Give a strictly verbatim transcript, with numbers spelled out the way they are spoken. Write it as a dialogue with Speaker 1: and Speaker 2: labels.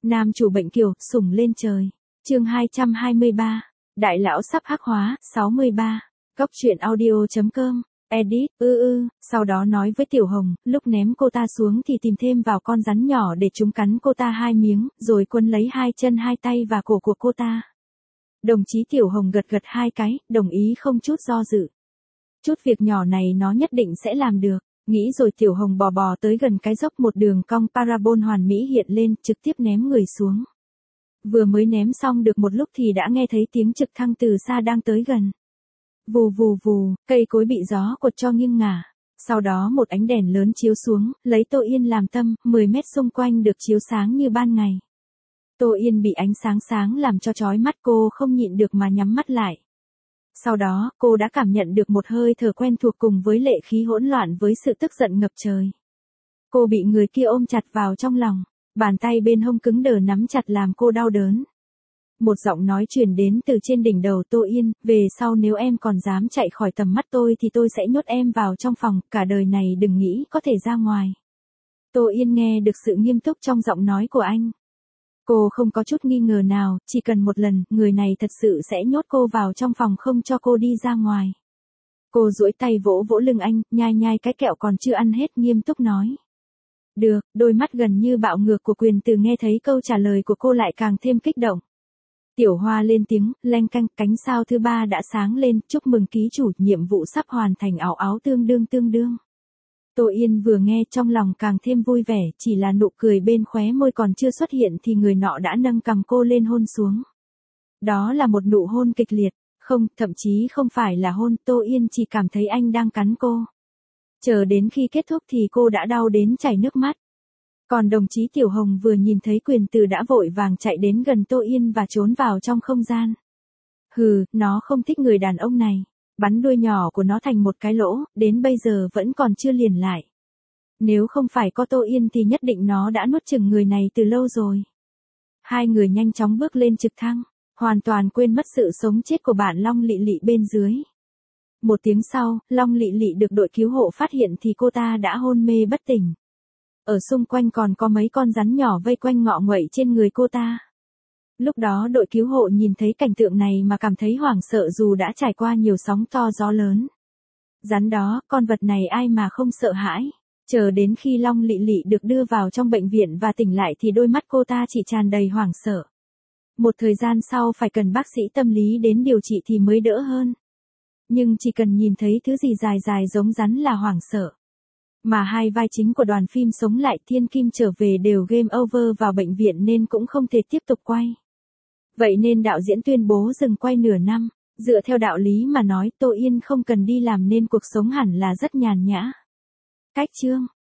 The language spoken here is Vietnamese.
Speaker 1: Nam chủ bệnh kiều, sủng lên trời. Chương hai trăm hai mươi ba. Đại lão sắp hắc hóa, sáu mươi ba. Góc truyện audio chấm com. Edit, ư ư, sau đó nói với Tiểu Hồng, lúc ném cô ta xuống thì tìm thêm vào con rắn nhỏ để chúng cắn cô ta hai miếng, rồi quấn lấy hai chân hai tay và cổ của cô ta. Đồng chí Tiểu Hồng gật gật hai cái, đồng ý không chút do dự. Chút việc nhỏ này nó nhất định sẽ làm được. Nghĩ rồi Tiểu Hồng bò bò tới gần cái dốc, một đường cong parabol hoàn mỹ hiện lên, trực tiếp ném người xuống. Vừa mới ném xong được một lúc thì đã nghe thấy tiếng trực thăng từ xa đang tới gần. Vù vù vù, cây cối bị gió quật cho nghiêng ngả. Sau đó một ánh đèn lớn chiếu xuống, lấy Tô Yên làm tâm, mười mét xung quanh được chiếu sáng như ban ngày. Tô Yên bị ánh sáng sáng làm cho chói mắt, cô không nhịn được mà nhắm mắt lại. Sau đó, cô đã cảm nhận được một hơi thở quen thuộc cùng với lệ khí hỗn loạn với sự tức giận ngập trời. Cô bị người kia ôm chặt vào trong lòng, bàn tay bên hông cứng đờ nắm chặt làm cô đau đớn. Một giọng nói truyền đến từ trên đỉnh đầu Tô Yên, về sau nếu em còn dám chạy khỏi tầm mắt tôi thì tôi sẽ nhốt em vào trong phòng, cả đời này đừng nghĩ có thể ra ngoài. Tô Yên nghe được sự nghiêm túc trong giọng nói của anh. Cô không có chút nghi ngờ nào, chỉ cần một lần, người này thật sự sẽ nhốt cô vào trong phòng không cho cô đi ra ngoài. Cô duỗi tay vỗ vỗ lưng anh, nhai nhai cái kẹo còn chưa ăn hết, nghiêm túc nói. Được, đôi mắt gần như bạo ngược của Quyền Từ nghe thấy câu trả lời của cô lại càng thêm kích động. Tiểu Hoa lên tiếng, leng canh, cánh sao thứ ba đã sáng lên, chúc mừng ký chủ, nhiệm vụ sắp hoàn thành, áo áo tương đương tương đương. Tô Yên vừa nghe trong lòng càng thêm vui vẻ, chỉ là nụ cười bên khóe môi còn chưa xuất hiện thì người nọ đã nâng cằm cô lên hôn xuống. Đó là một nụ hôn kịch liệt, không, thậm chí không phải là hôn, Tô Yên chỉ cảm thấy anh đang cắn cô. Chờ đến khi kết thúc thì cô đã đau đến chảy nước mắt. Còn đồng chí Tiểu Hồng vừa nhìn thấy Quyền Từ đã vội vàng chạy đến gần Tô Yên và trốn vào trong không gian. Hừ, nó không thích người đàn ông này. Bắn đuôi nhỏ của nó thành một cái lỗ, đến bây giờ vẫn còn chưa liền lại. Nếu không phải có Tô Yên thì nhất định nó đã nuốt chửng người này từ lâu rồi. Hai người nhanh chóng bước lên trực thăng, hoàn toàn quên mất sự sống chết của bạn Long Lị Lị bên dưới. Một tiếng sau, Long Lị Lị được đội cứu hộ phát hiện thì cô ta đã hôn mê bất tỉnh. Ở xung quanh còn có mấy con rắn nhỏ vây quanh ngọ nguậy trên người cô ta. Lúc đó đội cứu hộ nhìn thấy cảnh tượng này mà cảm thấy hoảng sợ dù đã trải qua nhiều sóng to gió lớn. Rắn đó, con vật này ai mà không sợ hãi. Chờ đến khi Long Lị Lị được đưa vào trong bệnh viện và tỉnh lại thì đôi mắt cô ta chỉ tràn đầy hoảng sợ. Một thời gian sau phải cần bác sĩ tâm lý đến điều trị thì mới đỡ hơn. Nhưng chỉ cần nhìn thấy thứ gì dài dài giống rắn là hoảng sợ. Mà hai vai chính của đoàn phim sống lại Thiên Kim trở về đều game over vào bệnh viện nên cũng không thể tiếp tục quay. Vậy nên đạo diễn tuyên bố dừng quay nửa năm, dựa theo đạo lý mà nói Tô Yên không cần đi làm nên cuộc sống hẳn là rất nhàn nhã. Cách chương